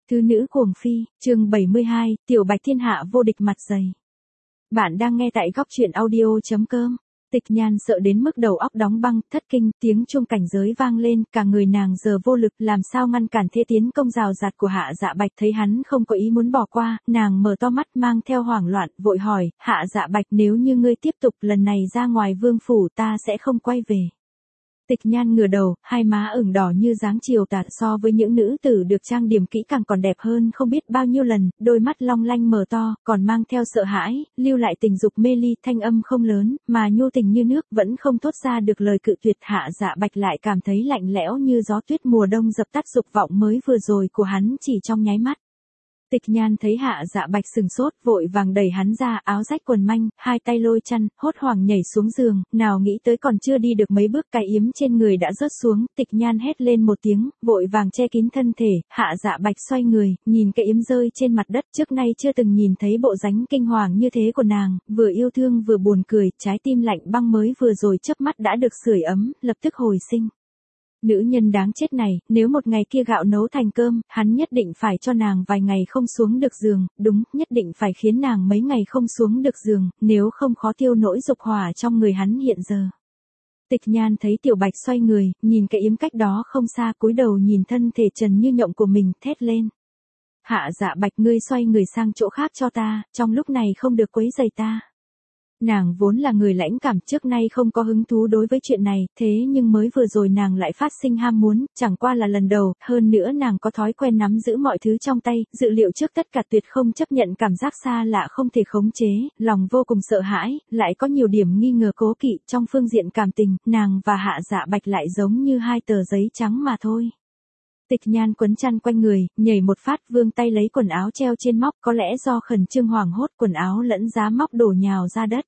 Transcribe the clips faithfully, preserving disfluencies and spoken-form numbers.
Thứ nữ cuồng phi, chương bảy mươi hai, Tiểu Bạch thiên hạ vô địch mặt dày. Bạn đang nghe tại góc truyện audio.com. Tịch Nhan sợ đến mức đầu óc đóng băng, thất kinh, tiếng chuông cảnh giới vang lên, cả người nàng giờ vô lực, làm sao ngăn cản thế tiến công rào rạt của Hạ Dạ Bạch. Thấy hắn không có ý muốn bỏ qua, nàng mở to mắt mang theo hoảng loạn, vội hỏi, Hạ Dạ Bạch, nếu như ngươi tiếp tục lần này ra ngoài vương phủ ta sẽ không quay về. Tịch Nhan ngửa đầu, hai má ửng đỏ như dáng chiều tà, so với những nữ tử được trang điểm kỹ càng còn đẹp hơn không biết bao nhiêu lần, đôi mắt long lanh mở to, còn mang theo sợ hãi, lưu lại tình dục mê ly, thanh âm không lớn, mà nhu tình như nước, vẫn không thốt ra được lời cự tuyệt. Hạ Dạ Bạch lại cảm thấy lạnh lẽo như gió tuyết mùa đông dập tắt dục vọng mới vừa rồi của hắn chỉ trong nháy mắt. Tịch Nhan thấy Hạ Dạ Bạch sừng sốt, vội vàng đẩy hắn ra, áo rách quần manh, hai tay lôi chăn, hốt hoảng nhảy xuống giường, nào nghĩ tới còn chưa đi được mấy bước cái yếm trên người đã rớt xuống. Tịch Nhan hét lên một tiếng, vội vàng che kín thân thể. Hạ Dạ Bạch xoay người, nhìn cái yếm rơi trên mặt đất, trước nay chưa từng nhìn thấy bộ dáng kinh hoàng như thế của nàng, vừa yêu thương vừa buồn cười, trái tim lạnh băng mới vừa rồi chớp mắt đã được sưởi ấm, lập tức hồi sinh. Nữ nhân đáng chết này, nếu một ngày kia gạo nấu thành cơm, hắn nhất định phải cho nàng vài ngày không xuống được giường, đúng, nhất định phải khiến nàng mấy ngày không xuống được giường, nếu không khó tiêu nỗi dục hỏa trong người hắn hiện giờ. Tịch Nhan thấy Tiểu Bạch xoay người, nhìn cái yếm cách đó không xa, cúi đầu nhìn thân thể trần như nhộng của mình, thét lên. Hạ Dạ Bạch, ngươi xoay người sang chỗ khác cho ta, trong lúc này không được quấy rầy ta. Nàng vốn là người lãnh cảm, trước nay không có hứng thú đối với chuyện này, thế nhưng mới vừa rồi nàng lại phát sinh ham muốn, chẳng qua là lần đầu, hơn nữa nàng có thói quen nắm giữ mọi thứ trong tay, dự liệu trước tất cả, tuyệt không chấp nhận cảm giác xa lạ không thể khống chế, lòng vô cùng sợ hãi, lại có nhiều điểm nghi ngờ cố kỵ. Trong phương diện cảm tình, nàng và Hạ Dạ Bạch lại giống như hai tờ giấy trắng mà thôi. Tịch Nhan quấn chăn quanh người, nhảy một phát, vươn tay lấy quần áo treo trên móc, có lẽ do khẩn trương hoảng hốt, quần áo lẫn giá móc đổ nhào ra đất.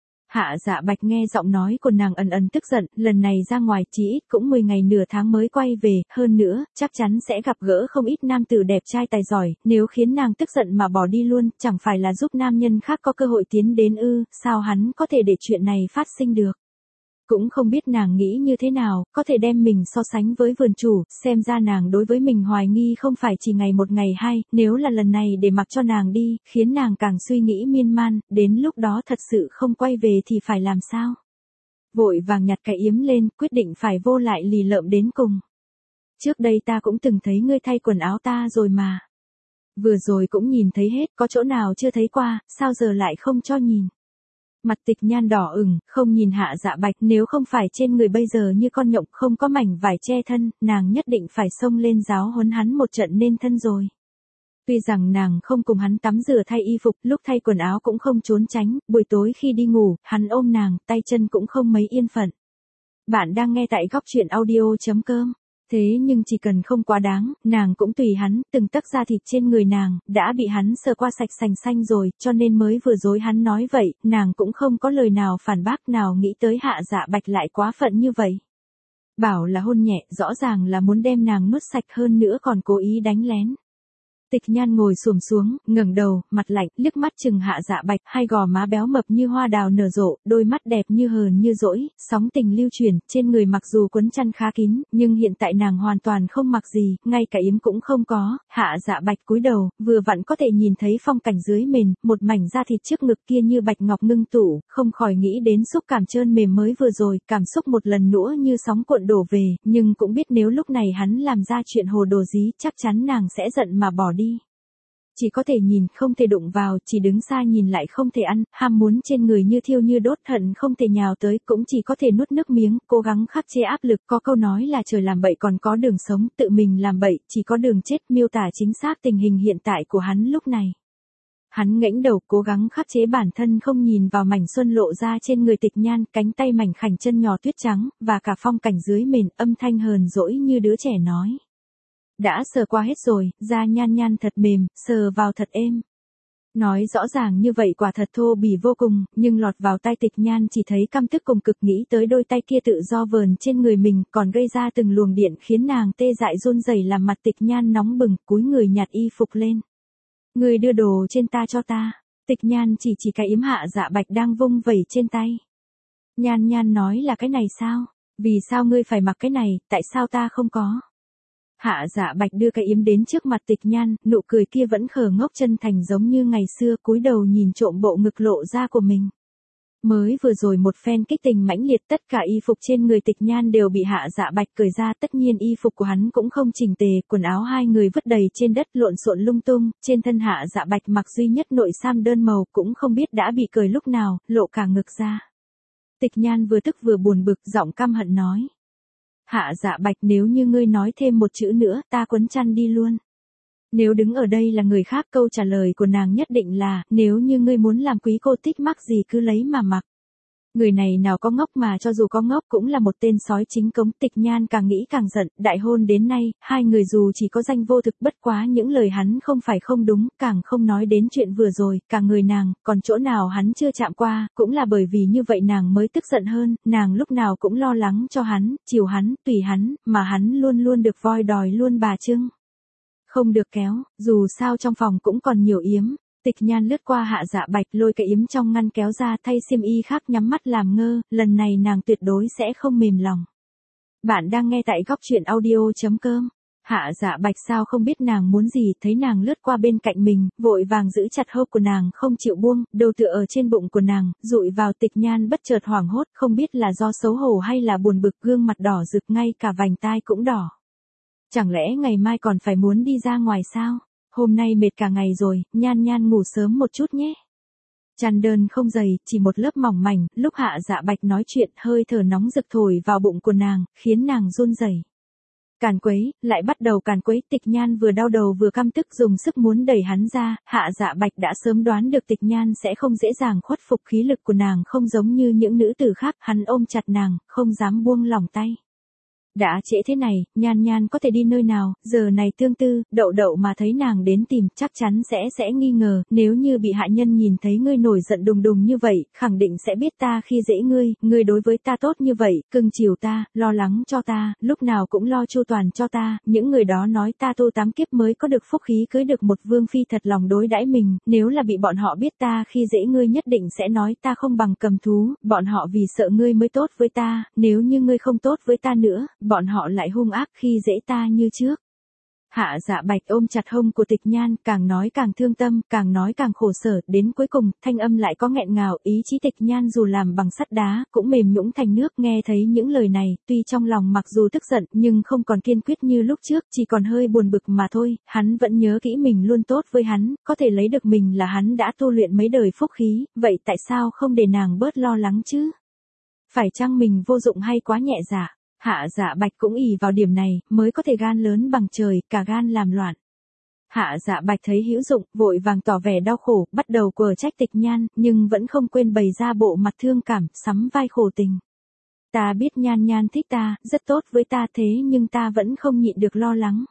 Hạ Dạ Bạch nghe giọng nói của nàng ẩn ẩn tức giận, lần này ra ngoài chỉ ít cũng mười ngày nửa tháng mới quay về, hơn nữa, chắc chắn sẽ gặp gỡ không ít nam tử đẹp trai tài giỏi, nếu khiến nàng tức giận mà bỏ đi luôn, chẳng phải là giúp nam nhân khác có cơ hội tiến đến ư, sao hắn có thể để chuyện này phát sinh được. Cũng không biết nàng nghĩ như thế nào, có thể đem mình so sánh với vườn chủ, xem ra nàng đối với mình hoài nghi không phải chỉ ngày một ngày hai, nếu là lần này để mặc cho nàng đi, khiến nàng càng suy nghĩ miên man, đến lúc đó thật sự không quay về thì phải làm sao? Vội vàng nhặt cái yếm lên, quyết định phải vô lại lì lợm đến cùng. Trước đây ta cũng từng thấy ngươi thay quần áo ta rồi mà. Vừa rồi cũng nhìn thấy hết, có chỗ nào chưa thấy qua, sao giờ lại không cho nhìn? Mặt Tịch Nhan đỏ ửng, không nhìn Hạ Dạ Bạch, nếu không phải trên người bây giờ như con nhộng không có mảnh vải che thân, nàng nhất định phải xông lên giáo huấn hắn một trận nên thân rồi. Tuy rằng nàng không cùng hắn tắm rửa thay y phục, lúc thay quần áo cũng không trốn tránh, buổi tối khi đi ngủ, hắn ôm nàng, tay chân cũng không mấy yên phận. Bạn đang nghe tại góc truyện audio.com. Thế nhưng chỉ cần không quá đáng, nàng cũng tùy hắn, từng tấc da thịt trên người nàng, đã bị hắn sờ qua sạch sành xanh rồi, cho nên mới vừa dối hắn nói vậy, nàng cũng không có lời nào phản bác, nào nghĩ tới Hạ Dạ Bạch lại quá phận như vậy. Bảo là hôn nhẹ, rõ ràng là muốn đem nàng nuốt sạch, hơn nữa còn cố ý đánh lén. Tịch Nhan ngồi xổm xuống, ngẩng đầu, mặt lạnh, liếc mắt chừng Hạ Dạ Bạch, hai gò má béo mập như hoa đào nở rộ, đôi mắt đẹp như hờn như dỗi, sóng tình lưu chuyển, trên người mặc dù quấn chăn khá kín, nhưng hiện tại nàng hoàn toàn không mặc gì, ngay cả yếm cũng không có. Hạ Dạ Bạch cúi đầu, vừa vặn có thể nhìn thấy phong cảnh dưới mền, một mảnh da thịt trước ngực kia như bạch ngọc ngưng tụ, không khỏi nghĩ đến xúc cảm trơn mềm mới vừa rồi, cảm xúc một lần nữa như sóng cuộn đổ về, nhưng cũng biết nếu lúc này hắn làm ra chuyện hồ đồ gì, chắc chắn nàng sẽ giận mà bỏ đi. Chỉ có thể nhìn, không thể đụng vào, chỉ đứng xa nhìn lại không thể ăn, ham muốn trên người như thiêu như đốt, hận không thể nhào tới, cũng chỉ có thể nuốt nước miếng, cố gắng khắc chế áp lực. Có câu nói là trời làm bậy còn có đường sống, tự mình làm bậy, chỉ có đường chết, miêu tả chính xác tình hình hiện tại của hắn lúc này. Hắn ngẩng đầu, cố gắng khắc chế bản thân không nhìn vào mảnh xuân lộ ra trên người Tịch Nhan, cánh tay mảnh khảnh chân nhỏ tuyết trắng, và cả phong cảnh dưới mền, âm thanh hờn dỗi như đứa trẻ nói. Đã sờ qua hết rồi, da Nhan Nhan thật mềm, sờ vào thật êm. Nói rõ ràng như vậy quả thật thô bỉ vô cùng, nhưng lọt vào tai Tịch Nhan chỉ thấy căm tức cùng cực, nghĩ tới đôi tay kia tự do vờn trên người mình, còn gây ra từng luồng điện khiến nàng tê dại run rẩy, làm mặt Tịch Nhan nóng bừng, cúi người nhặt y phục lên. Người đưa đồ trên ta cho ta. Tịch Nhan chỉ chỉ cái yếm Hạ Dạ Bạch đang vung vẩy trên tay. Nhan Nhan nói là cái này sao? Vì sao ngươi phải mặc cái này, tại sao ta không có? Hạ Dạ Bạch đưa cái yếm đến trước mặt Tịch Nhan, nụ cười kia vẫn khờ ngốc chân thành giống như ngày xưa, cúi đầu nhìn trộm bộ ngực lộ ra của mình. Mới vừa rồi một phen kích tình mãnh liệt, tất cả y phục trên người Tịch Nhan đều bị Hạ Dạ Bạch cởi ra, tất nhiên y phục của hắn cũng không chỉnh tề, quần áo hai người vứt đầy trên đất lộn xộn lung tung, trên thân Hạ Dạ Bạch mặc duy nhất nội sam đơn màu, cũng không biết đã bị cởi lúc nào, lộ cả ngực ra. Tịch Nhan vừa tức vừa buồn bực, giọng căm hận nói: Hạ Dạ Bạch, nếu như ngươi nói thêm một chữ nữa, ta quấn chăn đi luôn. Nếu đứng ở đây là người khác, câu trả lời của nàng nhất định là, nếu như ngươi muốn làm quý cô thích mắc gì cứ lấy mà mặc. Người này nào có ngốc mà cho dù có ngốc cũng là một tên sói chính cống. Tịch Nhan càng nghĩ càng giận, đại hôn đến nay, hai người dù chỉ có danh vô thực, bất quá những lời hắn không phải không đúng, càng không nói đến chuyện vừa rồi, cả người nàng, còn chỗ nào hắn chưa chạm qua, cũng là bởi vì như vậy nàng mới tức giận hơn, nàng lúc nào cũng lo lắng cho hắn, chiều hắn, tùy hắn, mà hắn luôn luôn được voi đòi luôn bà trưng. Không được kéo, dù sao trong phòng cũng còn nhiều yếm. Tịch Nhan lướt qua Hạ Dạ Bạch, lôi cái yếm trong ngăn kéo ra, thay xiêm y khác, nhắm mắt làm ngơ, lần này nàng tuyệt đối sẽ không mềm lòng. Bạn đang nghe tại góc truyện audio chấm com. Hạ Dạ Bạch sao không biết nàng muốn gì, thấy nàng lướt qua bên cạnh mình, vội vàng giữ chặt hông của nàng không chịu buông, đầu tựa ở trên bụng của nàng, dụi vào. Tịch Nhan bất chợt hoảng hốt, không biết là do xấu hổ hay là buồn bực, gương mặt đỏ rực, ngay cả vành tai cũng đỏ. Chẳng lẽ ngày mai còn phải muốn đi ra ngoài sao? Hôm nay mệt cả ngày rồi, Nhan Nhan ngủ sớm một chút nhé. Chăn đơn không dày, chỉ một lớp mỏng mảnh, lúc Hạ Dạ Bạch nói chuyện, hơi thở nóng rực thổi vào bụng của nàng, khiến nàng run rẩy. Càn quấy, lại bắt đầu càn quấy. Tịch Nhan vừa đau đầu vừa căm tức, dùng sức muốn đẩy hắn ra. Hạ Dạ Bạch đã sớm đoán được Tịch Nhan sẽ không dễ dàng khuất phục, khí lực của nàng không giống như những nữ tử khác, hắn ôm chặt nàng, không dám buông lỏng tay. Đã trễ thế này, Nhan Nhan có thể đi nơi nào, giờ này tương tư, Đậu Đậu mà thấy nàng đến tìm, chắc chắn sẽ sẽ nghi ngờ, nếu như bị hạ nhân nhìn thấy ngươi nổi giận đùng đùng như vậy, khẳng định sẽ biết ta khi dễ ngươi, ngươi đối với ta tốt như vậy, cưng chiều ta, lo lắng cho ta, lúc nào cũng lo chu toàn cho ta, những người đó nói ta tu tám kiếp mới có được phúc khí cưới được một vương phi thật lòng đối đãi mình, nếu là bị bọn họ biết ta khi dễ ngươi nhất định sẽ nói ta không bằng cầm thú, bọn họ vì sợ ngươi mới tốt với ta, nếu như ngươi không tốt với ta nữa, bọn họ lại hung ác khi dễ ta như trước. Hạ Dạ Bạch ôm chặt hông của Tịch Nhan, càng nói càng thương tâm, càng nói càng khổ sở, đến cuối cùng, thanh âm lại có nghẹn ngào, ý chí Tịch Nhan dù làm bằng sắt đá, cũng mềm nhũn thành nước. Nghe thấy những lời này, tuy trong lòng mặc dù tức giận, nhưng không còn kiên quyết như lúc trước, chỉ còn hơi buồn bực mà thôi. Hắn vẫn nhớ kỹ mình luôn tốt với hắn, có thể lấy được mình là hắn đã tu luyện mấy đời phúc khí, vậy tại sao không để nàng bớt lo lắng chứ? Phải chăng mình vô dụng hay quá nhẹ dạ? Hạ Dạ Bạch cũng ỷ vào điểm này, mới có thể gan lớn bằng trời, cả gan làm loạn. Hạ Dạ Bạch thấy hữu dụng, vội vàng tỏ vẻ đau khổ, bắt đầu quở trách Tịch Nhan, nhưng vẫn không quên bày ra bộ mặt thương cảm, sắm vai khổ tình. Ta biết Nhan Nhan thích ta, rất tốt với ta, thế nhưng ta vẫn không nhịn được lo lắng.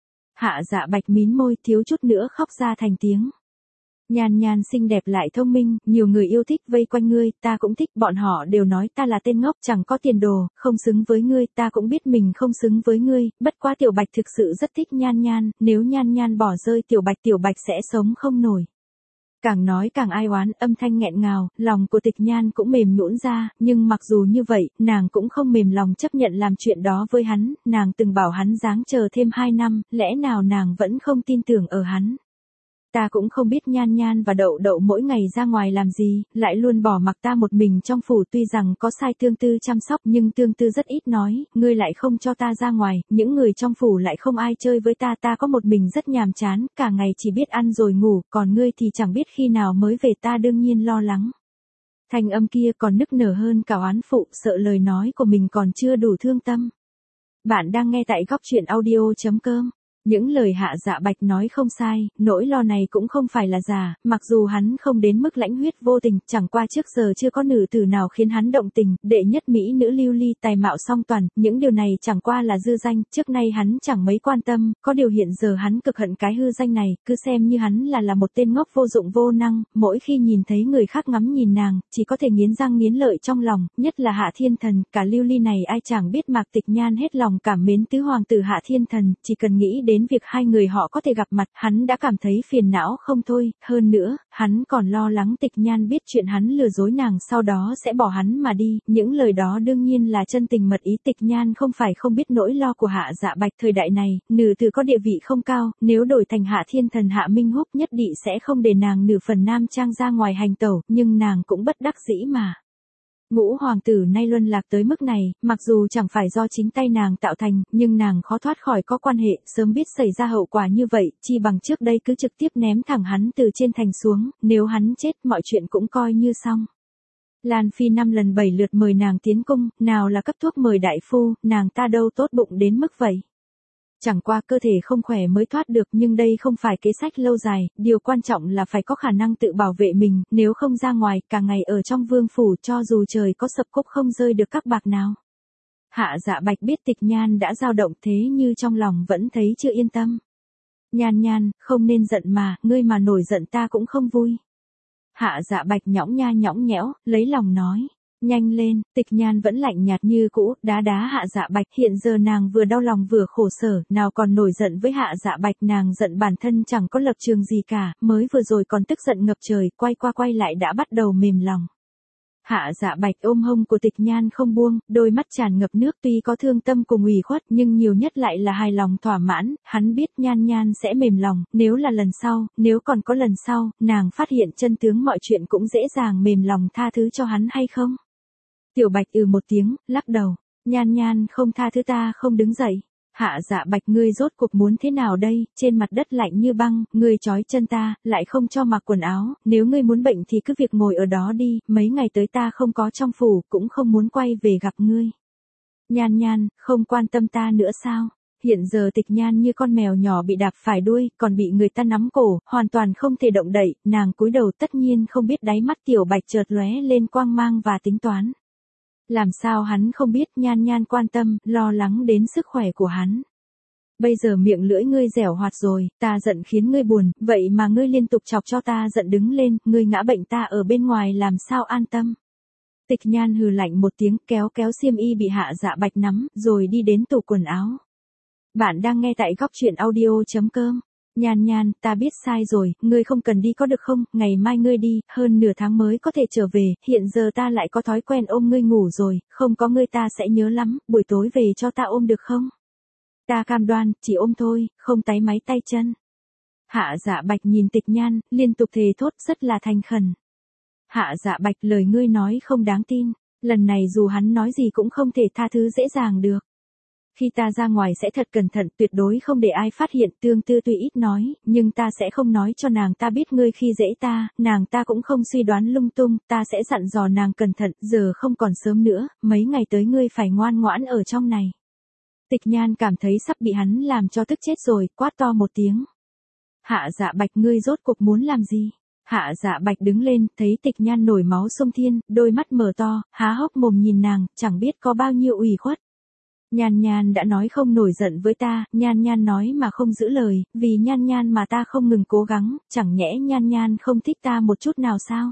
Hạ Dạ Bạch mím môi, thiếu chút nữa khóc ra thành tiếng. Nhan Nhan xinh đẹp lại thông minh, nhiều người yêu thích vây quanh ngươi, ta cũng thích, bọn họ đều nói ta là tên ngốc, chẳng có tiền đồ, không xứng với ngươi, ta cũng biết mình không xứng với ngươi, bất quá Tiểu Bạch thực sự rất thích Nhan Nhan, nếu Nhan Nhan bỏ rơi Tiểu Bạch, Tiểu Bạch sẽ sống không nổi. Càng nói càng ai oán, âm thanh nghẹn ngào, lòng của Tịch Nhan cũng mềm nhũn ra, nhưng mặc dù như vậy, nàng cũng không mềm lòng chấp nhận làm chuyện đó với hắn, nàng từng bảo hắn ráng chờ thêm hai năm, lẽ nào nàng vẫn không tin tưởng ở hắn. Ta cũng không biết Nhan Nhan và Đậu Đậu mỗi ngày ra ngoài làm gì, lại luôn bỏ mặc ta một mình trong phủ, tuy rằng có sai Tương Tư chăm sóc nhưng Tương Tư rất ít nói, ngươi lại không cho ta ra ngoài, những người trong phủ lại không ai chơi với ta, ta có một mình rất nhàm chán, cả ngày chỉ biết ăn rồi ngủ, còn ngươi thì chẳng biết khi nào mới về, ta đương nhiên lo lắng. Thanh âm kia còn nức nở hơn cả oán phụ, sợ lời nói của mình còn chưa đủ thương tâm. Bạn đang nghe tại góc truyện audio chấm com. Những lời Hạ Dạ Bạch nói không sai, nỗi lo này cũng không phải là giả, mặc dù hắn không đến mức lãnh huyết vô tình, chẳng qua trước giờ chưa có nữ tử nào khiến hắn động tình, đệ nhất mỹ nữ lưu ly, tài mạo song toàn, những điều này chẳng qua là dư danh, trước nay hắn chẳng mấy quan tâm, có điều hiện giờ hắn cực hận cái hư danh này, cứ xem như hắn là là một tên ngốc vô dụng vô năng, mỗi khi nhìn thấy người khác ngắm nhìn nàng, chỉ có thể nghiến răng nghiến lợi trong lòng, nhất là Hạ Thiên Thần, cả lưu ly này ai chẳng biết Mạc Tịch Nhan hết lòng cảm mến tứ hoàng tử Hạ Thiên Thần, chỉ cần nghĩ đến đến việc hai người họ có thể gặp mặt, hắn đã cảm thấy phiền não không thôi, hơn nữa, hắn còn lo lắng Tịch Nhan biết chuyện hắn lừa dối nàng sau đó sẽ bỏ hắn mà đi, những lời đó đương nhiên là chân tình mật ý. Tịch Nhan không phải không biết nỗi lo của Hạ Dạ Bạch, thời đại này, nữ tử có địa vị không cao, nếu đổi thành Hạ Thiên Thần Hạ Minh Húc nhất định sẽ không để nàng nửa phần nam trang ra ngoài hành tẩu, nhưng nàng cũng bất đắc dĩ mà. Ngũ hoàng tử nay luân lạc tới mức này, mặc dù chẳng phải do chính tay nàng tạo thành, nhưng nàng khó thoát khỏi có quan hệ, sớm biết xảy ra hậu quả như vậy, chi bằng trước đây cứ trực tiếp ném thẳng hắn từ trên thành xuống, nếu hắn chết mọi chuyện cũng coi như xong. Lan Phi năm lần bảy lượt mời nàng tiến cung, nào là cấp thuốc mời đại phu, nàng ta đâu tốt bụng đến mức vậy. Chẳng qua cơ thể không khỏe mới thoát được, nhưng đây không phải kế sách lâu dài, điều quan trọng là phải có khả năng tự bảo vệ mình, nếu không ra ngoài, cả ngày ở trong vương phủ cho dù trời có sập cúc không rơi được các bạc nào. Hạ Dạ Bạch biết Tịch Nhan đã dao động thế như trong lòng vẫn thấy chưa yên tâm. Nhan Nhan, không nên giận mà, ngươi mà nổi giận ta cũng không vui. Hạ Dạ Bạch nhõng nha nhõng nhẽo, lấy lòng nói. Nhanh lên, Tịch Nhan vẫn lạnh nhạt như cũ, đá đá Hạ Dạ Bạch, hiện giờ nàng vừa đau lòng vừa khổ sở, nào còn nổi giận với Hạ Dạ Bạch, nàng giận bản thân chẳng có lập trường gì cả, mới vừa rồi còn tức giận ngập trời, quay qua quay lại đã bắt đầu mềm lòng. Hạ Dạ Bạch ôm hông của Tịch Nhan không buông, đôi mắt tràn ngập nước, tuy có thương tâm cùng ủy khuất nhưng nhiều nhất lại là hài lòng thỏa mãn, hắn biết Nhan Nhan sẽ mềm lòng, nếu là lần sau, nếu còn có lần sau, nàng phát hiện chân tướng mọi chuyện cũng dễ dàng mềm lòng tha thứ cho hắn hay không? Tiểu Bạch ừ một tiếng, lắc đầu, Nhan Nhan không tha thứ ta không đứng dậy. Hạ Dạ Bạch ngươi rốt cuộc muốn thế nào đây, trên mặt đất lạnh như băng, ngươi trói chân ta, lại không cho mặc quần áo, nếu ngươi muốn bệnh thì cứ việc ngồi ở đó đi, mấy ngày tới ta không có trong phủ, cũng không muốn quay về gặp ngươi. Nhan Nhan, không quan tâm ta nữa sao? Hiện giờ Tịch Nhan như con mèo nhỏ bị đạp phải đuôi, còn bị người ta nắm cổ, hoàn toàn không thể động đậy, nàng cúi đầu tất nhiên không biết đáy mắt Tiểu Bạch chợt lóe lên quang mang và tính toán. Làm sao hắn không biết Nhan Nhan quan tâm, lo lắng đến sức khỏe của hắn. Bây giờ miệng lưỡi ngươi dẻo hoạt rồi, ta giận khiến ngươi buồn, vậy mà ngươi liên tục chọc cho ta giận đứng lên, ngươi ngã bệnh ta ở bên ngoài làm sao an tâm. Tịch Nhan hừ lạnh một tiếng, kéo kéo xiêm y bị Hạ Dạ Bạch nắm, rồi đi đến tủ quần áo. Bạn đang nghe tại góc truyện audio chấm com. Nhan Nhan, ta biết sai rồi, ngươi không cần đi có được không, ngày mai ngươi đi, hơn nửa tháng mới có thể trở về, hiện giờ ta lại có thói quen ôm ngươi ngủ rồi, không có ngươi ta sẽ nhớ lắm, buổi tối về cho ta ôm được không? Ta cam đoan, chỉ ôm thôi, không táy máy tay chân. Hạ Dạ Bạch nhìn Tịch Nhan, liên tục thề thốt rất là thành khẩn. Hạ Dạ Bạch lời ngươi nói không đáng tin, lần này dù hắn nói gì cũng không thể tha thứ dễ dàng được. Khi ta ra ngoài sẽ thật cẩn thận, tuyệt đối không để ai phát hiện, Tương Tư tuy ít nói, nhưng ta sẽ không nói cho nàng ta biết ngươi khi dễ ta, nàng ta cũng không suy đoán lung tung, ta sẽ dặn dò nàng cẩn thận, giờ không còn sớm nữa, mấy ngày tới ngươi phải ngoan ngoãn ở trong này. Tịch Nhan cảm thấy sắp bị hắn làm cho tức chết rồi, quát to một tiếng. Hạ Dạ Bạch ngươi rốt cuộc muốn làm gì? Hạ Dạ Bạch đứng lên, thấy Tịch Nhan nổi máu sông thiên, đôi mắt mở to, há hốc mồm nhìn nàng, chẳng biết có bao nhiêu ủy khuất. Nhan Nhan đã nói không nổi giận với ta, Nhan Nhan nói mà không giữ lời, vì Nhan Nhan mà ta không ngừng cố gắng, chẳng nhẽ Nhan Nhan không thích ta một chút nào sao?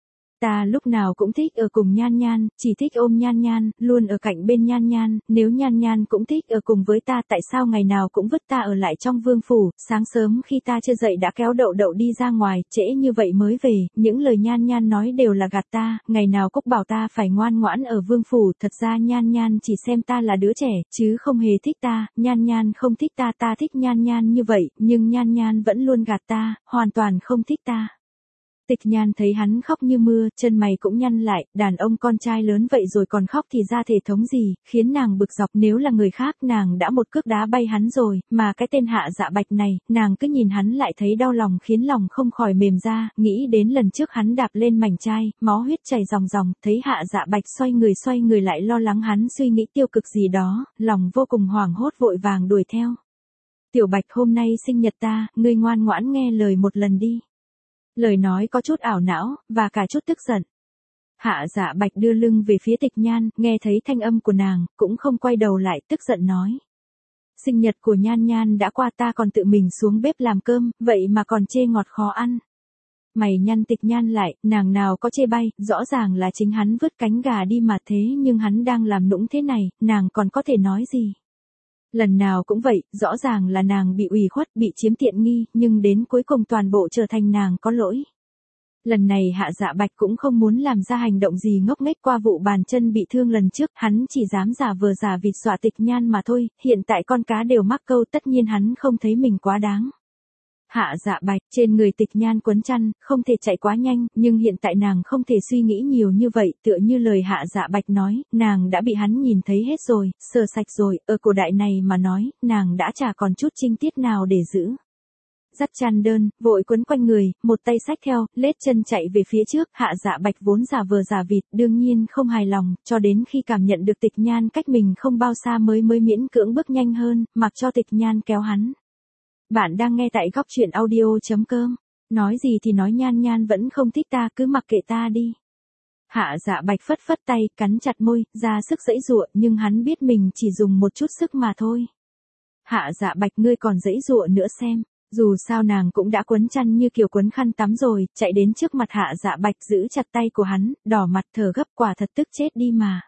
Ta lúc nào cũng thích ở cùng Nhan Nhan, chỉ thích ôm Nhan Nhan, luôn ở cạnh bên Nhan Nhan, nếu Nhan Nhan cũng thích ở cùng với ta tại sao ngày nào cũng vứt ta ở lại trong vương phủ, sáng sớm khi ta chưa dậy đã kéo Đậu Đậu đi ra ngoài, trễ như vậy mới về, những lời Nhan Nhan nói đều là gạt ta, ngày nào Cúc bảo ta phải ngoan ngoãn ở vương phủ, thật ra Nhan Nhan chỉ xem ta là đứa trẻ, chứ không hề thích ta, Nhan Nhan không thích ta, ta thích Nhan Nhan như vậy, nhưng Nhan Nhan vẫn luôn gạt ta, hoàn toàn không thích ta. Tịch Nhan thấy hắn khóc như mưa, chân mày cũng nhăn lại, đàn ông con trai lớn vậy rồi còn khóc thì ra thể thống gì, khiến nàng bực dọc, nếu là người khác nàng đã một cước đá bay hắn rồi, mà cái tên Hạ Dạ Bạch này, nàng cứ nhìn hắn lại thấy đau lòng khiến lòng không khỏi mềm ra, nghĩ đến lần trước hắn đạp lên mảnh chai, máu huyết chảy ròng ròng, thấy Hạ Dạ Bạch xoay người xoay người lại lo lắng hắn suy nghĩ tiêu cực gì đó, lòng vô cùng hoảng hốt vội vàng đuổi theo. Tiểu Bạch hôm nay sinh nhật ta, ngươi ngoan ngoãn nghe lời một lần đi. Lời nói có chút ảo não, và cả chút tức giận. Hạ Dạ Bạch đưa lưng về phía Tịch Nhan, nghe thấy thanh âm của nàng, cũng không quay đầu lại, tức giận nói. Sinh nhật của Nhan Nhan đã qua ta còn tự mình xuống bếp làm cơm, vậy mà còn chê ngọt khó ăn. Mày nhăn Tịch Nhan lại, nàng nào có chê bay, rõ ràng là chính hắn vứt cánh gà đi mà thế nhưng hắn đang làm nũng thế này, nàng còn có thể nói gì. Lần nào cũng vậy, rõ ràng là nàng bị ủy khuất, bị chiếm tiện nghi, nhưng đến cuối cùng toàn bộ trở thành nàng có lỗi. Lần này Hạ Dạ Bạch cũng không muốn làm ra hành động gì ngốc nghếch qua vụ bàn chân bị thương lần trước, hắn chỉ dám giả vờ giả vịt dọa Tịch Nhan mà thôi, hiện tại con cá đều mắc câu tất nhiên hắn không thấy mình quá đáng. Hạ Dạ Bạch, trên người Tịch Nhan quấn chăn, không thể chạy quá nhanh, nhưng hiện tại nàng không thể suy nghĩ nhiều như vậy, tựa như lời Hạ Dạ Bạch nói, nàng đã bị hắn nhìn thấy hết rồi, sờ sạch rồi, ở cổ đại này mà nói, nàng đã chả còn chút trinh tiết nào để giữ. Dắt chăn đơn, vội quấn quanh người, một tay xách theo, lết chân chạy về phía trước, Hạ Dạ Bạch vốn giả vờ giả vịt, đương nhiên không hài lòng, cho đến khi cảm nhận được Tịch Nhan cách mình không bao xa mới mới miễn cưỡng bước nhanh hơn, mặc cho Tịch Nhan kéo hắn. Bạn đang nghe tại góc truyện audio.com. Nói gì thì nói, Nhan Nhan vẫn không thích ta, cứ mặc kệ ta đi. Hạ Dạ Bạch phất phất tay, cắn chặt môi, ra sức giãy giụa, nhưng hắn biết mình chỉ dùng một chút sức mà thôi. Hạ Dạ Bạch, ngươi còn giãy giụa nữa xem. Dù sao nàng cũng đã quấn chăn như kiểu quấn khăn tắm rồi, chạy đến trước mặt Hạ Dạ Bạch giữ chặt tay của hắn, đỏ mặt thở gấp, quả thật tức chết đi mà.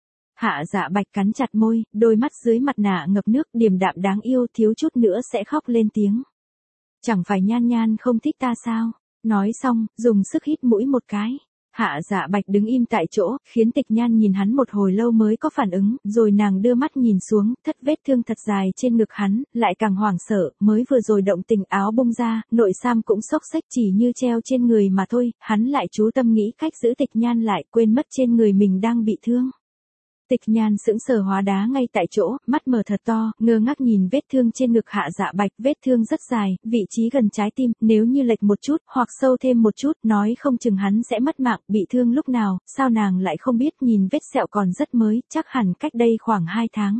Hạ Dạ Bạch cắn chặt môi, đôi mắt dưới mặt nạ ngập nước, điềm đạm đáng yêu, thiếu chút nữa sẽ khóc lên tiếng. Chẳng phải Nhan Nhan không thích ta sao? Nói xong, dùng sức hít mũi một cái. Hạ Dạ Bạch đứng im tại chỗ, khiến Tịch Nhan nhìn hắn một hồi lâu mới có phản ứng, rồi nàng đưa mắt nhìn xuống, thất vết thương thật dài trên ngực hắn, lại càng hoảng sợ, mới vừa rồi động tình áo bung ra, nội sam cũng xốc xếch chỉ như treo trên người mà thôi, hắn lại chú tâm nghĩ cách giữ Tịch Nhan lại, quên mất trên người mình đang bị thương. Tịch Nhan sững sờ hóa đá ngay tại chỗ, mắt mở thật to, ngơ ngác nhìn vết thương trên ngực Hạ Dạ Bạch, vết thương rất dài, vị trí gần trái tim, nếu như lệch một chút, hoặc sâu thêm một chút, nói không chừng hắn sẽ mất mạng, bị thương lúc nào, sao nàng lại không biết, nhìn vết sẹo còn rất mới, chắc hẳn cách đây khoảng hai tháng.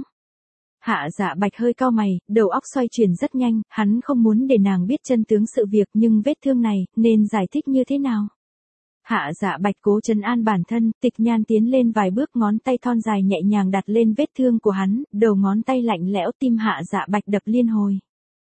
Hạ Dạ Bạch hơi cau mày, đầu óc xoay chuyển rất nhanh, hắn không muốn để nàng biết chân tướng sự việc, nhưng vết thương này, nên giải thích như thế nào? Hạ Dạ Bạch cố trấn an bản thân, Tịch Nhan tiến lên vài bước, ngón tay thon dài nhẹ nhàng đặt lên vết thương của hắn, đầu ngón tay lạnh lẽo, tim Hạ Dạ Bạch đập liên hồi.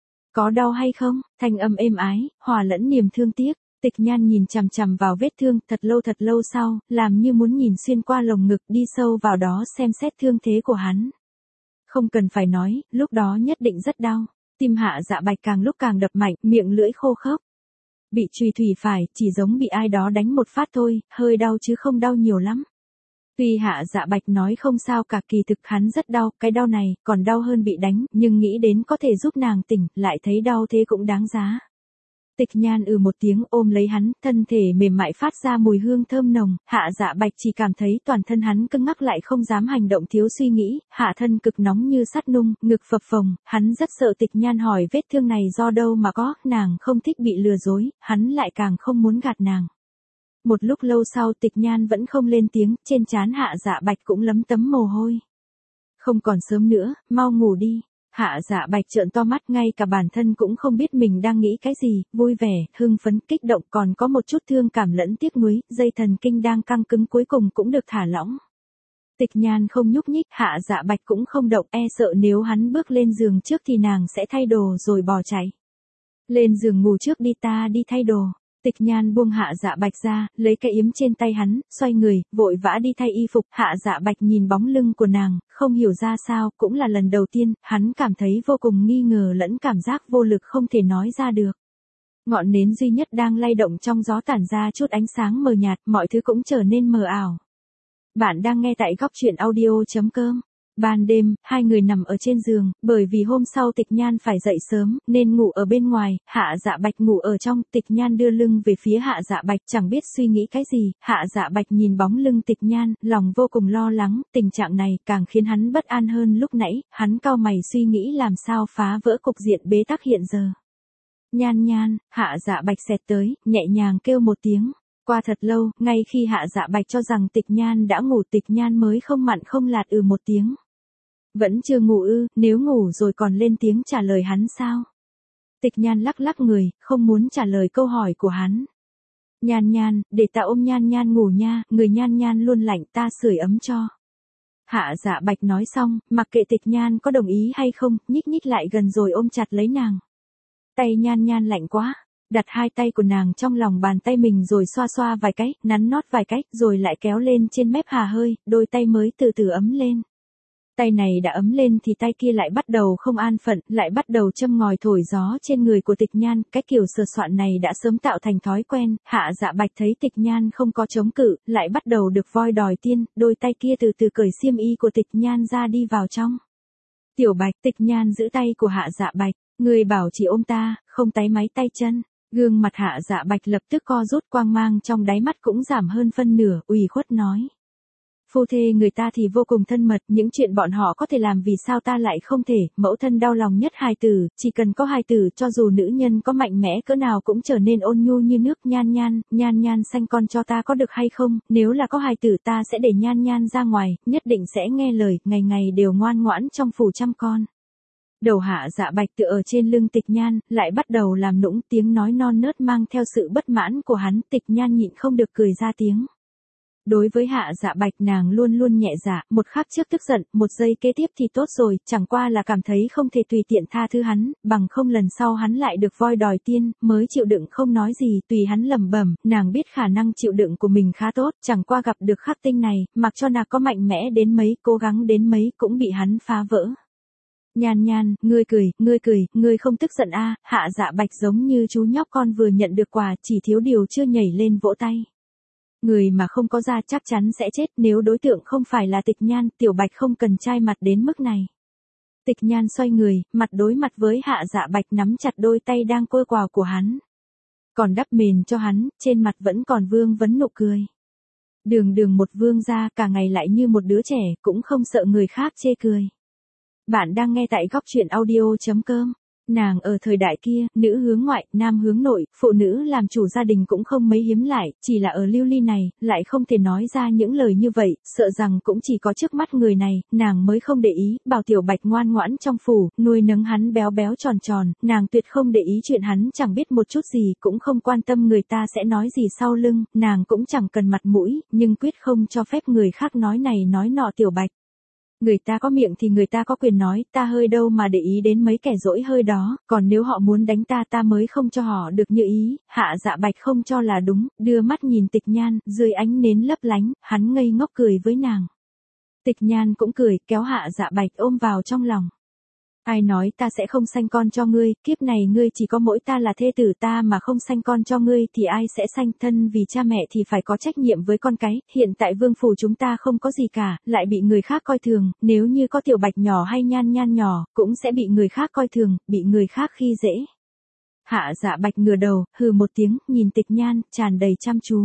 Có đau hay không? Thanh âm êm ái, hòa lẫn niềm thương tiếc. Tịch Nhan nhìn chằm chằm vào vết thương, thật lâu thật lâu sau, làm như muốn nhìn xuyên qua lồng ngực, đi sâu vào đó xem xét thương thế của hắn. Không cần phải nói, lúc đó nhất định rất đau. Tim Hạ Dạ Bạch càng lúc càng đập mạnh, miệng lưỡi khô khốc. Bị chùy thủy phải, chỉ giống bị ai đó đánh một phát thôi, hơi đau chứ không đau nhiều lắm. Tuy Hạ Dạ Bạch nói không sao cả, kỳ thực hắn rất đau, cái đau này còn đau hơn bị đánh, nhưng nghĩ đến có thể giúp nàng tỉnh, lại thấy đau thế cũng đáng giá. Tịch Nhan ừ một tiếng, ôm lấy hắn, thân thể mềm mại phát ra mùi hương thơm nồng, Hạ Dạ Bạch chỉ cảm thấy toàn thân hắn cứng ngắc, lại không dám hành động thiếu suy nghĩ, hạ thân cực nóng như sắt nung, ngực phập phồng, hắn rất sợ Tịch Nhan hỏi vết thương này do đâu mà có, nàng không thích bị lừa dối, hắn lại càng không muốn gạt nàng. Một lúc lâu sau Tịch Nhan vẫn không lên tiếng, trên trán Hạ Dạ Bạch cũng lấm tấm mồ hôi. Không còn sớm nữa, mau ngủ đi. Hạ Dạ Bạch trợn to mắt, ngay cả bản thân cũng không biết mình đang nghĩ cái gì, vui vẻ, hưng phấn, kích động, còn có một chút thương cảm lẫn tiếc nuối, dây thần kinh đang căng cứng cuối cùng cũng được thả lỏng. Tịch Nhan không nhúc nhích, Hạ Dạ Bạch cũng không động, e sợ nếu hắn bước lên giường trước thì nàng sẽ thay đồ rồi bỏ chạy. Lên giường ngủ trước đi, ta đi thay đồ. Tịch Nhan buông Hạ Dạ Bạch ra, lấy cái yếm trên tay hắn, xoay người, vội vã đi thay y phục. Hạ Dạ Bạch nhìn bóng lưng của nàng, không hiểu ra sao, cũng là lần đầu tiên, hắn cảm thấy vô cùng nghi ngờ lẫn cảm giác vô lực không thể nói ra được. Ngọn nến duy nhất đang lay động trong gió tản ra chút ánh sáng mờ nhạt, mọi thứ cũng trở nên mờ ảo. Bạn đang nghe tại góc truyện audio.com. Ban đêm, hai người nằm ở trên giường, bởi vì hôm sau Tịch Nhan phải dậy sớm, nên ngủ ở bên ngoài, Hạ Dạ Bạch ngủ ở trong, Tịch Nhan đưa lưng về phía Hạ Dạ Bạch, chẳng biết suy nghĩ cái gì, Hạ Dạ Bạch nhìn bóng lưng Tịch Nhan, lòng vô cùng lo lắng, tình trạng này càng khiến hắn bất an hơn lúc nãy, hắn cau mày suy nghĩ làm sao phá vỡ cục diện bế tắc hiện giờ. Nhan Nhan, Hạ Dạ Bạch xẹt tới, nhẹ nhàng kêu một tiếng. Qua thật lâu, ngay khi Hạ Dạ Bạch cho rằng Tịch Nhan đã ngủ, Tịch Nhan mới không mặn không lạt ừ một tiếng. Vẫn chưa ngủ ư, nếu ngủ rồi còn lên tiếng trả lời hắn sao? Tịch Nhan lắc lắc người, không muốn trả lời câu hỏi của hắn. Nhan Nhan, để ta ôm Nhan Nhan ngủ nha, người Nhan Nhan luôn lạnh, ta sưởi ấm cho. Hạ Dạ Bạch nói xong, mặc kệ Tịch Nhan có đồng ý hay không, nhích nhích lại gần rồi ôm chặt lấy nàng. Tay Nhan Nhan lạnh quá. Đặt hai tay của nàng trong lòng bàn tay mình rồi xoa xoa vài cái, nắn nót vài cái, rồi lại kéo lên trên mép hà hơi, đôi tay mới từ từ ấm lên. Tay này đã ấm lên thì tay kia lại bắt đầu không an phận, lại bắt đầu châm ngòi thổi gió trên người của Tịch Nhan, cái kiểu sờ soạn này đã sớm tạo thành thói quen. Hạ Dạ Bạch thấy Tịch Nhan không có chống cự, lại bắt đầu được voi đòi tiên, đôi tay kia từ từ cởi xiêm y của Tịch Nhan ra đi vào trong. Tiểu Bạch, Tịch Nhan giữ tay của Hạ Dạ Bạch, người bảo chỉ ôm ta, không táy máy tay chân. Gương mặt Hạ Dạ Bạch lập tức co rút, quang mang trong đáy mắt cũng giảm hơn phân nửa, ủy khuất nói. Phu thê người ta thì vô cùng thân mật, những chuyện bọn họ có thể làm vì sao ta lại không thể, mẫu thân đau lòng nhất hài tử, chỉ cần có hài tử cho dù nữ nhân có mạnh mẽ cỡ nào cũng trở nên ôn nhu như nước. Nhan Nhan, Nhan Nhan sanh con cho ta có được hay không, nếu là có hài tử ta sẽ để Nhan Nhan ra ngoài, nhất định sẽ nghe lời, ngày ngày đều ngoan ngoãn trong phủ chăm con. Đầu Hạ Dạ Bạch tựa ở trên lưng Tịch Nhan, lại bắt đầu làm nũng, tiếng nói non nớt mang theo sự bất mãn của hắn. Tịch Nhan nhịn không được cười ra tiếng. Đối với Hạ Dạ Bạch nàng luôn luôn nhẹ dạ, một khắc trước tức giận, một giây kế tiếp thì tốt rồi, chẳng qua là cảm thấy không thể tùy tiện tha thứ hắn, bằng không lần sau hắn lại được voi đòi tiên, mới chịu đựng không nói gì, tùy hắn lẩm bẩm, nàng biết khả năng chịu đựng của mình khá tốt, chẳng qua gặp được khắc tinh này, mặc cho nàng có mạnh mẽ đến mấy, cố gắng đến mấy, cũng bị hắn phá vỡ. Nhan Nhan, ngươi cười, ngươi cười, ngươi không tức giận a? Hạ Dạ Bạch giống như chú nhóc con vừa nhận được quà, chỉ thiếu điều chưa nhảy lên vỗ tay. Người mà không có da chắc chắn sẽ chết, nếu đối tượng không phải là Tịch Nhan, Tiểu Bạch không cần chai mặt đến mức này. Tịch Nhan xoay người, mặt đối mặt với Hạ Dạ Bạch, nắm chặt đôi tay đang côi quào của hắn. Còn đắp mền cho hắn, trên mặt vẫn còn vương vấn nụ cười. Đường đường một vương gia, cả ngày lại như một đứa trẻ, cũng không sợ người khác chê cười. Bạn đang nghe tại góc truyện audio chấm com. Nàng ở thời đại kia, nữ hướng ngoại, nam hướng nội, phụ nữ làm chủ gia đình cũng không mấy hiếm lại, chỉ là ở Lưu Ly này, lại không thể nói ra những lời như vậy, sợ rằng cũng chỉ có trước mắt người này, nàng mới không để ý, bảo Tiểu Bạch ngoan ngoãn trong phủ, nuôi nấng hắn béo béo tròn tròn, nàng tuyệt không để ý chuyện hắn chẳng biết một chút gì, cũng không quan tâm người ta sẽ nói gì sau lưng, nàng cũng chẳng cần mặt mũi, nhưng quyết không cho phép người khác nói này nói nọ Tiểu Bạch. Người ta có miệng thì người ta có quyền nói, ta hơi đâu mà để ý đến mấy kẻ dỗi hơi đó, còn nếu họ muốn đánh ta ta mới không cho họ được như ý. Hạ Dạ Bạch không cho là đúng, đưa mắt nhìn Tịch Nhan, dưới ánh nến lấp lánh, hắn ngây ngốc cười với nàng. Tịch Nhan cũng cười, kéo Hạ Dạ Bạch ôm vào trong lòng. Ai nói ta sẽ không sanh con cho ngươi, kiếp này ngươi chỉ có mỗi ta là thê tử ta mà không sanh con cho ngươi thì ai sẽ sanh, thân vì cha mẹ thì phải có trách nhiệm với con cái, hiện tại vương phủ chúng ta không có gì cả, lại bị người khác coi thường, nếu như có Tiểu Bạch nhỏ hay Nhan Nhan nhỏ, cũng sẽ bị người khác coi thường, bị người khác khi dễ. Hạ Dạ Bạch ngửa đầu, hừ một tiếng, nhìn Tịch Nhan, tràn đầy chăm chú.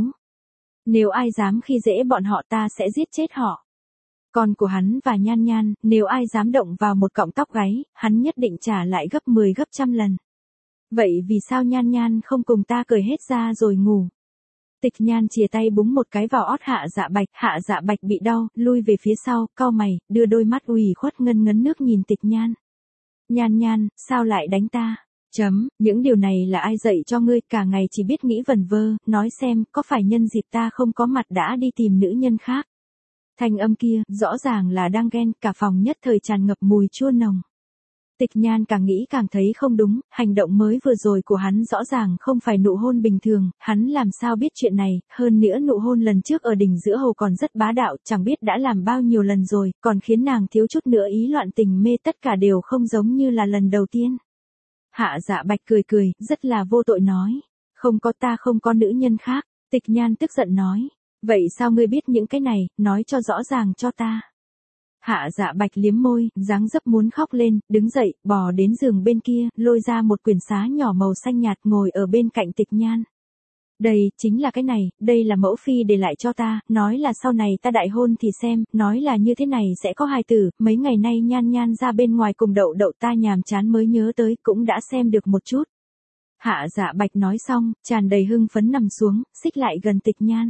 Nếu ai dám khi dễ bọn họ ta sẽ giết chết họ. Con của hắn và Nhan Nhan, nếu ai dám động vào một cọng tóc gáy, hắn nhất định trả lại gấp mười gấp trăm lần. Vậy vì sao Nhan Nhan không cùng ta cởi hết ra rồi ngủ? Tịch Nhan chìa tay búng một cái vào ót Hạ Dạ Bạch, Hạ Dạ Bạch bị đau, lui về phía sau, cau mày, đưa đôi mắt ủy khuất ngân ngấn nước nhìn Tịch Nhan. Nhan Nhan, sao lại đánh ta? Chấm, những điều này là ai dạy cho ngươi, cả ngày chỉ biết nghĩ vẩn vơ, nói xem, có phải nhân dịp ta không có mặt đã đi tìm nữ nhân khác? Thanh âm kia, rõ ràng là đang ghen, cả phòng nhất thời tràn ngập mùi chua nồng. Tịch Nhan càng nghĩ càng thấy không đúng, hành động mới vừa rồi của hắn rõ ràng không phải nụ hôn bình thường, hắn làm sao biết chuyện này, hơn nữa nụ hôn lần trước ở đỉnh giữa hồ còn rất bá đạo, chẳng biết đã làm bao nhiêu lần rồi, còn khiến nàng thiếu chút nữa ý loạn tình mê, tất cả đều không giống như là lần đầu tiên. Hạ Dạ Bạch cười cười, rất là vô tội nói, không có, ta không có nữ nhân khác. Tịch Nhan tức giận nói. Vậy sao ngươi biết những cái này, nói cho rõ ràng cho ta. Hạ Dạ Bạch liếm môi, dáng dấp muốn khóc lên, đứng dậy, bò đến giường bên kia, lôi ra một quyển xá nhỏ màu xanh nhạt ngồi ở bên cạnh Tịch Nhan. Đây, chính là cái này, đây là mẫu phi để lại cho ta, nói là sau này ta đại hôn thì xem, nói là như thế này sẽ có hài tử, mấy ngày nay Nhan Nhan ra bên ngoài cùng đậu đậu ta nhàm chán mới nhớ tới, cũng đã xem được một chút. Hạ Dạ Bạch nói xong, tràn đầy hưng phấn nằm xuống, xích lại gần Tịch Nhan.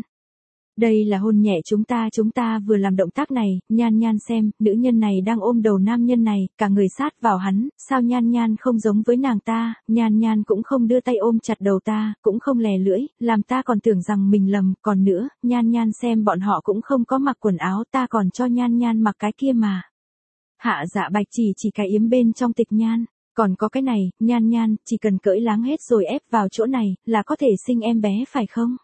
Đây là hôn nhẹ chúng ta, chúng ta vừa làm động tác này, Nhan Nhan xem, nữ nhân này đang ôm đầu nam nhân này, cả người sát vào hắn, sao Nhan Nhan không giống với nàng ta, Nhan Nhan cũng không đưa tay ôm chặt đầu ta, cũng không lè lưỡi, làm ta còn tưởng rằng mình lầm, còn nữa, Nhan Nhan xem bọn họ cũng không có mặc quần áo, ta còn cho Nhan Nhan mặc cái kia mà. Hạ Dạ Bạch chỉ chỉ cái yếm bên trong Tịch Nhan, còn có cái này, Nhan Nhan, chỉ cần cởi láng hết rồi ép vào chỗ này, là có thể sinh em bé phải không?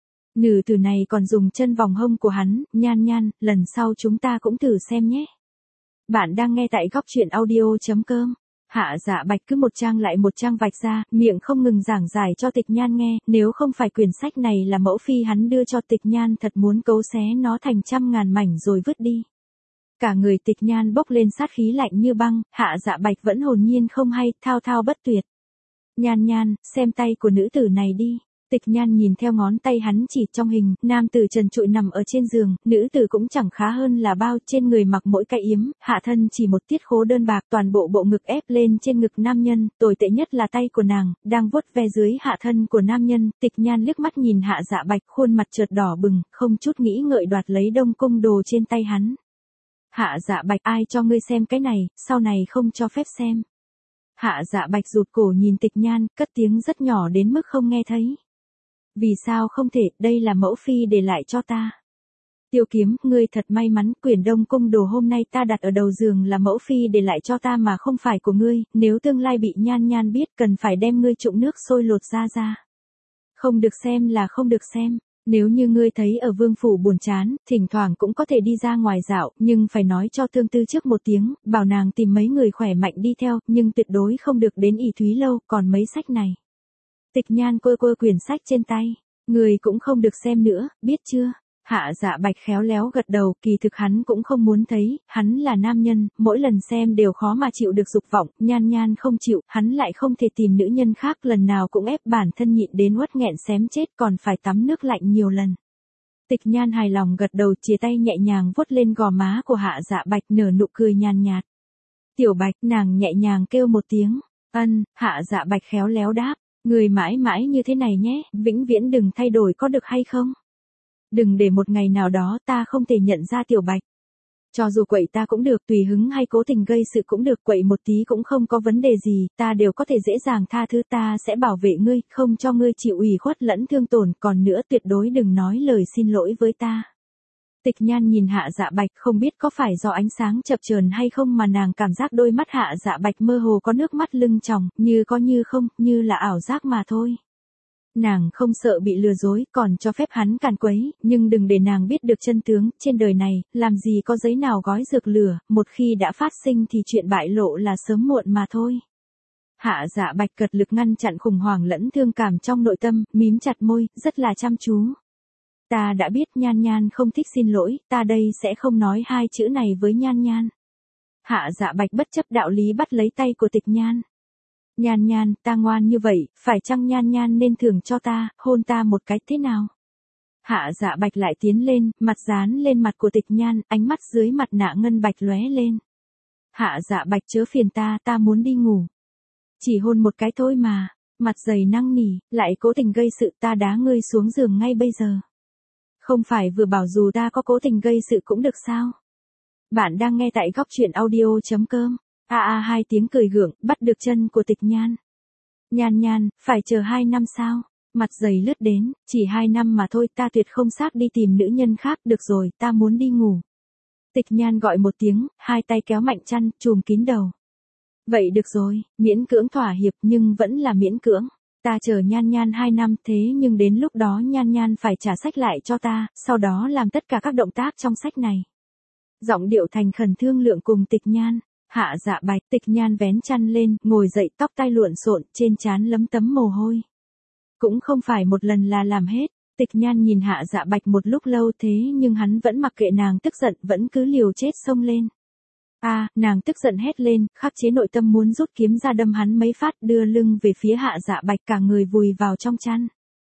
Nữ tử này còn dùng chân vòng hông của hắn, Nhan Nhan, lần sau chúng ta cũng thử xem nhé. Bạn đang nghe tại góc chuyện audio chấm com. Hạ Dạ Bạch cứ một trang lại một trang vạch ra, miệng không ngừng giảng giải cho Tịch Nhan nghe, nếu không phải quyển sách này là mẫu phi hắn đưa cho Tịch Nhan thật muốn cấu xé nó thành trăm ngàn mảnh rồi vứt đi. Cả người Tịch Nhan bốc lên sát khí lạnh như băng, Hạ Dạ Bạch vẫn hồn nhiên không hay, thao thao bất tuyệt. Nhan Nhan, xem tay của nữ tử này đi. Tịch Nhan nhìn theo ngón tay hắn chỉ trong hình, nam tử trần trụi nằm ở trên giường, nữ tử cũng chẳng khá hơn là bao, trên người mặc mỗi cái yếm, hạ thân chỉ một tiết khố đơn bạc, toàn bộ bộ ngực ép lên trên ngực nam nhân, tồi tệ nhất là tay của nàng, đang vuốt ve dưới hạ thân của nam nhân. Tịch Nhan liếc mắt nhìn Hạ Dạ Bạch, khuôn mặt chợt đỏ bừng, không chút nghĩ ngợi đoạt lấy đông cung đồ trên tay hắn. Hạ Dạ Bạch, ai cho ngươi xem cái này, sau này không cho phép xem. Hạ Dạ Bạch rụt cổ nhìn Tịch Nhan, cất tiếng rất nhỏ đến mức không nghe thấy. Vì sao không thể, đây là mẫu phi để lại cho ta. Tiêu Kiếm, ngươi thật may mắn, quyển đông cung đồ hôm nay ta đặt ở đầu giường là mẫu phi để lại cho ta mà không phải của ngươi, nếu tương lai bị Nhan Nhan biết cần phải đem ngươi trụng nước sôi lột ra ra. Không được xem là không được xem, nếu như ngươi thấy ở vương phủ buồn chán, thỉnh thoảng cũng có thể đi ra ngoài dạo, nhưng phải nói cho Thương Tư trước một tiếng, bảo nàng tìm mấy người khỏe mạnh đi theo, nhưng tuyệt đối không được đến ỷ Thúy Lâu, còn mấy sách này. Tịch Nhan quơ quơ quyển sách trên tay, người cũng không được xem nữa, biết chưa? Hạ Dạ Bạch khéo léo gật đầu, kỳ thực hắn cũng không muốn thấy, hắn là nam nhân, mỗi lần xem đều khó mà chịu được dục vọng, Nhan Nhan không chịu, hắn lại không thể tìm nữ nhân khác, lần nào cũng ép bản thân nhịn đến uất nghẹn xém chết, còn phải tắm nước lạnh nhiều lần. Tịch Nhan hài lòng gật đầu, chia tay nhẹ nhàng vuốt lên gò má của Hạ Dạ Bạch, nở nụ cười nhàn nhạt. Tiểu Bạch, nàng nhẹ nhàng kêu một tiếng, ân. Hạ Dạ Bạch khéo léo đáp. Người mãi mãi như thế này nhé, vĩnh viễn đừng thay đổi có được hay không? Đừng để một ngày nào đó ta không thể nhận ra Tiểu Bạch. Cho dù quậy ta cũng được, tùy hứng hay cố tình gây sự cũng được, quậy một tí cũng không có vấn đề gì, ta đều có thể dễ dàng tha thứ, ta sẽ bảo vệ ngươi, không cho ngươi chịu ủy khuất lẫn thương tổn, còn nữa tuyệt đối đừng nói lời xin lỗi với ta. Tịch Nhan nhìn Hạ Dạ Bạch, không biết có phải do ánh sáng chập chờn hay không mà nàng cảm giác đôi mắt Hạ Dạ Bạch mơ hồ có nước mắt lưng tròng, như có như không, như là ảo giác mà thôi. Nàng không sợ bị lừa dối, còn cho phép hắn càn quấy, nhưng đừng để nàng biết được chân tướng, trên đời này, làm gì có giấy nào gói dược lửa, một khi đã phát sinh thì chuyện bại lộ là sớm muộn mà thôi. Hạ Dạ Bạch cật lực ngăn chặn khủng hoảng lẫn thương cảm trong nội tâm, mím chặt môi, rất là chăm chú. Ta đã biết Nhan Nhan không thích xin lỗi, ta đây sẽ không nói hai chữ này với Nhan Nhan. Hạ Dạ Bạch bất chấp đạo lý bắt lấy tay của Tịch Nhan. Nhan Nhan, ta ngoan như vậy, phải chăng Nhan Nhan nên thưởng cho ta, hôn ta một cái thế nào? Hạ Dạ Bạch lại tiến lên, mặt dán lên mặt của Tịch Nhan, ánh mắt dưới mặt nạ ngân bạch lóe lên. Hạ Dạ Bạch chớ phiền ta, ta muốn đi ngủ. Chỉ hôn một cái thôi mà, mặt dày năn nỉ, lại cố tình gây sự, ta đá ngươi xuống giường ngay bây giờ. Không phải vừa bảo dù ta có cố tình gây sự cũng được sao? Bạn đang nghe tại góc chuyện audio chấm com. A a hai tiếng cười gượng, bắt được chân của Tịch Nhan. Nhan Nhan, phải chờ hai năm sao? Mặt dày lướt đến, chỉ hai năm mà thôi, ta tuyệt không xác đi tìm nữ nhân khác, được rồi, ta muốn đi ngủ. Tịch Nhan gọi một tiếng, hai tay kéo mạnh chăn, trùm kín đầu. Vậy được rồi, miễn cưỡng thỏa hiệp nhưng vẫn là miễn cưỡng. Ta chờ Nhan Nhan hai năm, thế nhưng đến lúc đó Nhan Nhan phải trả sách lại cho ta, sau đó làm tất cả các động tác trong sách này. Giọng điệu thành khẩn thương lượng cùng Tịch Nhan. Hạ Dạ Bạch, Tịch Nhan vén chăn lên, ngồi dậy, tóc tai lộn xộn, trên trán lấm tấm mồ hôi. Cũng không phải một lần là làm hết. Tịch Nhan nhìn Hạ Dạ Bạch một lúc lâu, thế nhưng hắn vẫn mặc kệ nàng tức giận, vẫn cứ liều chết xông lên. A, à, nàng tức giận hét lên, khắc chế nội tâm muốn rút kiếm ra đâm hắn mấy phát, đưa lưng về phía Hạ Dạ Bạch, cả người vùi vào trong chăn.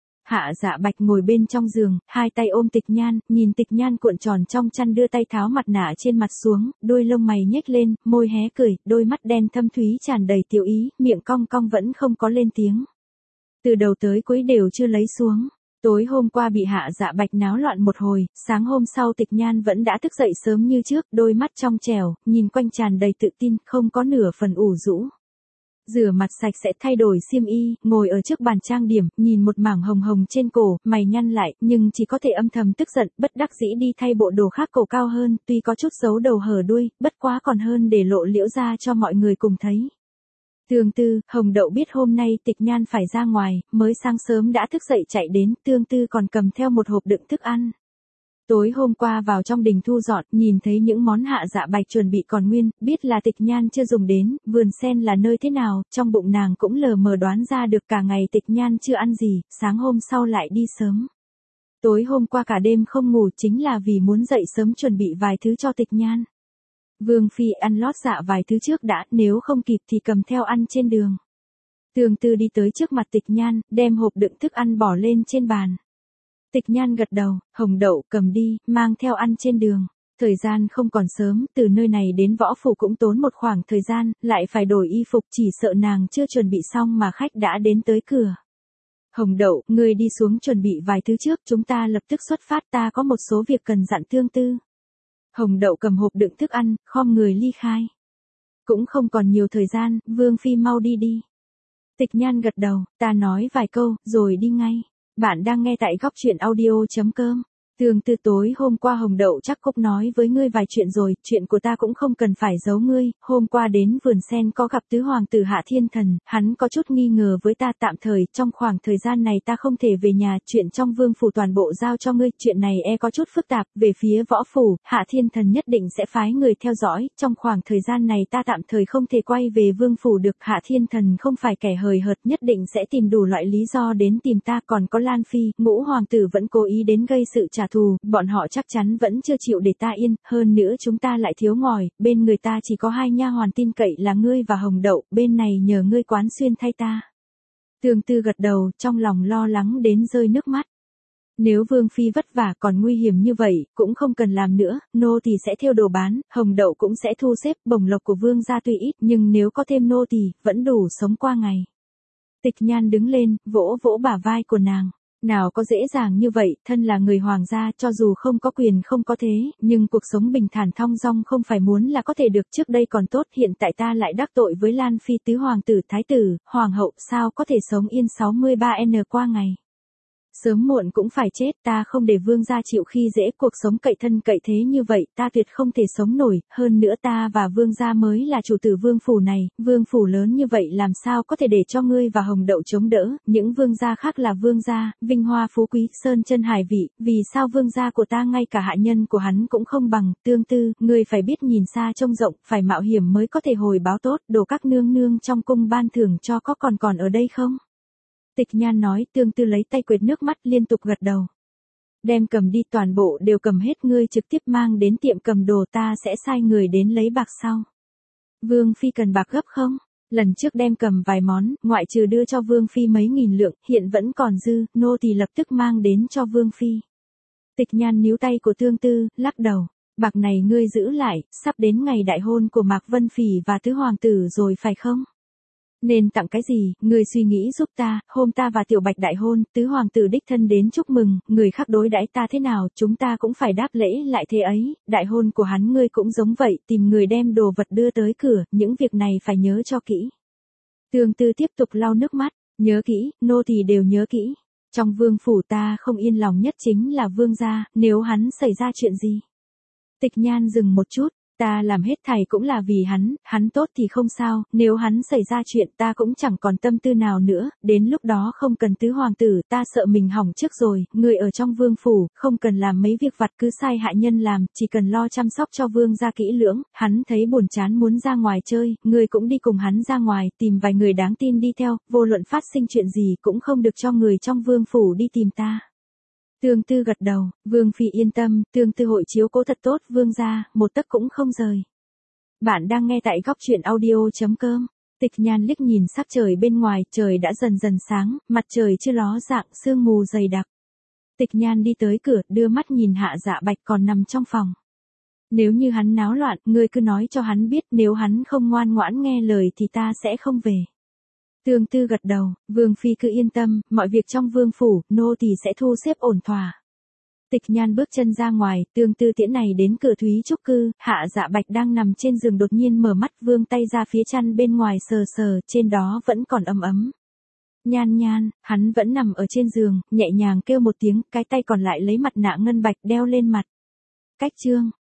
Hạ Dạ Bạch ngồi bên trong giường, hai tay ôm Tịch Nhan, nhìn Tịch Nhan cuộn tròn trong chăn, đưa tay tháo mặt nạ trên mặt xuống, đôi lông mày nhếch lên, môi hé cười, đôi mắt đen thâm thúy tràn đầy tiểu ý, miệng cong cong vẫn không có lên tiếng. Từ đầu tới cuối đều chưa lấy xuống. Tối hôm qua bị Hạ Dạ Bạch náo loạn một hồi, sáng hôm sau Tịch Nhan vẫn đã thức dậy sớm như trước, đôi mắt trong trẻo, nhìn quanh tràn đầy tự tin, không có nửa phần ủ rũ. Rửa mặt sạch sẽ, thay đổi xiêm y, ngồi ở trước bàn trang điểm, nhìn một mảng hồng hồng trên cổ, mày nhăn lại, nhưng chỉ có thể âm thầm tức giận, bất đắc dĩ đi thay bộ đồ khác cổ cao hơn, tuy có chút giấu đầu hở đuôi, bất quá còn hơn để lộ liễu ra cho mọi người cùng thấy. Tương Tư, Hồng Đậu biết hôm nay Tịch Nhan phải ra ngoài, mới sáng sớm đã thức dậy chạy đến, Tương Tư còn cầm theo một hộp đựng thức ăn. Tối hôm qua vào trong đình thu dọn, nhìn thấy những món Hạ Dạ Bạch chuẩn bị còn nguyên, biết là Tịch Nhan chưa dùng đến, vườn sen là nơi thế nào, trong bụng nàng cũng lờ mờ đoán ra được cả ngày Tịch Nhan chưa ăn gì, sáng hôm sau lại đi sớm. Tối hôm qua cả đêm không ngủ chính là vì muốn dậy sớm chuẩn bị vài thứ cho Tịch Nhan. Vương Phi ăn lót dạ vài thứ trước đã, nếu không kịp thì cầm theo ăn trên đường. Tương Tư đi tới trước mặt Tịch Nhan, đem hộp đựng thức ăn bỏ lên trên bàn. Tịch Nhan gật đầu, Hồng Đậu cầm đi, mang theo ăn trên đường. Thời gian không còn sớm, từ nơi này đến võ phủ cũng tốn một khoảng thời gian, lại phải đổi y phục, chỉ sợ nàng chưa chuẩn bị xong mà khách đã đến tới cửa. Hồng Đậu, ngươi đi xuống chuẩn bị vài thứ trước, chúng ta lập tức xuất phát, ta có một số việc cần dặn Tương Tư. Hồng Đậu cầm hộp đựng thức ăn, khom người ly khai. Cũng không còn nhiều thời gian, Vương Phi mau đi đi. Tịch Nhan gật đầu, ta nói vài câu, rồi đi ngay. Bạn đang nghe tại góc truyện audio chấm com. Tương Tư, tối hôm qua Hồng Đậu chắc Cúc nói với ngươi vài chuyện rồi, chuyện của ta cũng không cần phải giấu ngươi, hôm qua đến vườn sen có gặp tứ hoàng tử Hạ Thiên Thần, hắn có chút nghi ngờ với ta, tạm thời, trong khoảng thời gian này ta không thể về nhà, chuyện trong vương phủ toàn bộ giao cho ngươi, chuyện này e có chút phức tạp, về phía võ phủ, Hạ Thiên Thần nhất định sẽ phái người theo dõi, trong khoảng thời gian này ta tạm thời không thể quay về vương phủ được, Hạ Thiên Thần không phải kẻ hời hợt, nhất định sẽ tìm đủ loại lý do đến tìm ta, còn có Lan Phi, ngũ hoàng tử vẫn cố ý đến gây sự trả thù, bọn họ chắc chắn vẫn chưa chịu để ta yên, hơn nữa chúng ta lại thiếu ngòi, bên người ta chỉ có hai nha hoàn tin cậy là ngươi và Hồng Đậu, bên này nhờ ngươi quán xuyên thay ta. Tương Tư gật đầu, trong lòng lo lắng đến rơi nước mắt. Nếu Vương Phi vất vả còn nguy hiểm như vậy, cũng không cần làm nữa, nô tỳ sẽ theo đồ bán, Hồng Đậu cũng sẽ thu xếp, bổng lộc của Vương gia tuy ít, nhưng nếu có thêm nô tỳ, vẫn đủ sống qua ngày. Tịch Nhan đứng lên, vỗ vỗ bả vai của nàng. Nào có dễ dàng như vậy, thân là người hoàng gia, cho dù không có quyền không có thế, nhưng cuộc sống bình thản thong dong không phải muốn là có thể được, trước đây còn tốt, hiện tại ta lại đắc tội với Lan Phi, tứ hoàng tử, thái tử, hoàng hậu, sao có thể sống yên sáu mươi ba n qua ngày. Sớm muộn cũng phải chết, ta không để vương gia chịu khi dễ, cuộc sống cậy thân cậy thế như vậy, ta tuyệt không thể sống nổi, hơn nữa ta và vương gia mới là chủ tử vương phủ này, vương phủ lớn như vậy làm sao có thể để cho ngươi và Hồng Đậu chống đỡ, những vương gia khác là vương gia, vinh hoa phú quý, sơn chân hải vị, vì sao vương gia của ta ngay cả hạ nhân của hắn cũng không bằng. Tương Tư, ngươi phải biết nhìn xa trông rộng, phải mạo hiểm mới có thể hồi báo tốt, đồ các nương nương trong cung ban thưởng cho có còn còn ở đây không? Tịch Nhan nói. Tương Tư lấy tay quệt nước mắt, liên tục gật đầu. Đem cầm đi, toàn bộ đều cầm hết, ngươi trực tiếp mang đến tiệm cầm đồ, ta sẽ sai người đến lấy bạc sau. Vương Phi cần bạc gấp không? Lần trước đem cầm vài món, ngoại trừ đưa cho Vương Phi mấy nghìn lượng, hiện vẫn còn dư, nô tỳ lập tức mang đến cho Vương Phi. Tịch Nhan níu tay của Tương Tư, lắc đầu. Bạc này ngươi giữ lại, sắp đến ngày đại hôn của Mạc Vân Phỉ và tứ hoàng tử rồi phải không? Nên tặng cái gì, người suy nghĩ giúp ta, hôm ta và Tiểu Bạch đại hôn, tứ hoàng tử đích thân đến chúc mừng, người khác đối đãi ta thế nào, chúng ta cũng phải đáp lễ lại thế ấy, đại hôn của hắn ngươi cũng giống vậy, tìm người đem đồ vật đưa tới cửa, những việc này phải nhớ cho kỹ. Tương Tư tiếp tục lau nước mắt, nhớ kỹ, nô tỳ đều nhớ kỹ. Trong vương phủ ta không yên lòng nhất chính là vương gia, nếu hắn xảy ra chuyện gì. Tịch Nhan dừng một chút. Ta làm hết thảy cũng là vì hắn, hắn tốt thì không sao, nếu hắn xảy ra chuyện ta cũng chẳng còn tâm tư nào nữa, đến lúc đó không cần tứ hoàng tử, ta sợ mình hỏng trước rồi, người ở trong vương phủ, không cần làm mấy việc vặt cứ sai hạ nhân làm, chỉ cần lo chăm sóc cho vương gia kỹ lưỡng, hắn thấy buồn chán muốn ra ngoài chơi, người cũng đi cùng hắn ra ngoài, tìm vài người đáng tin đi theo, vô luận phát sinh chuyện gì cũng không được cho người trong vương phủ đi tìm ta. Tương Tư gật đầu, Vương Phi yên tâm, Tương Tư hội chiếu cố thật tốt vương gia, một tấc cũng không rời. Bạn đang nghe tại góc truyện audio chấm com. Tịch Nhan liếc nhìn sắc trời bên ngoài, trời đã dần dần sáng, mặt trời chưa ló dạng, sương mù dày đặc. Tịch Nhan đi tới cửa, đưa mắt nhìn Hạ Dạ Bạch còn nằm trong phòng. Nếu như hắn náo loạn, ngươi cứ nói cho hắn biết, nếu hắn không ngoan ngoãn nghe lời thì ta sẽ không về. Tương Tư gật đầu, Vương Phi cứ yên tâm, mọi việc trong vương phủ, nô tỳ sẽ thu xếp ổn thỏa. Tịch Nhan bước chân ra ngoài, Tương Tư tiễn này đến cửa Thúy Trúc Cư, Hạ Dạ Bạch đang nằm trên giường đột nhiên mở mắt, vươn tay ra phía chăn bên ngoài sờ sờ, trên đó vẫn còn ấm ấm. Nhan Nhan, hắn vẫn nằm ở trên giường, nhẹ nhàng kêu một tiếng, cái tay còn lại lấy mặt nạ ngân bạch đeo lên mặt. Cách chương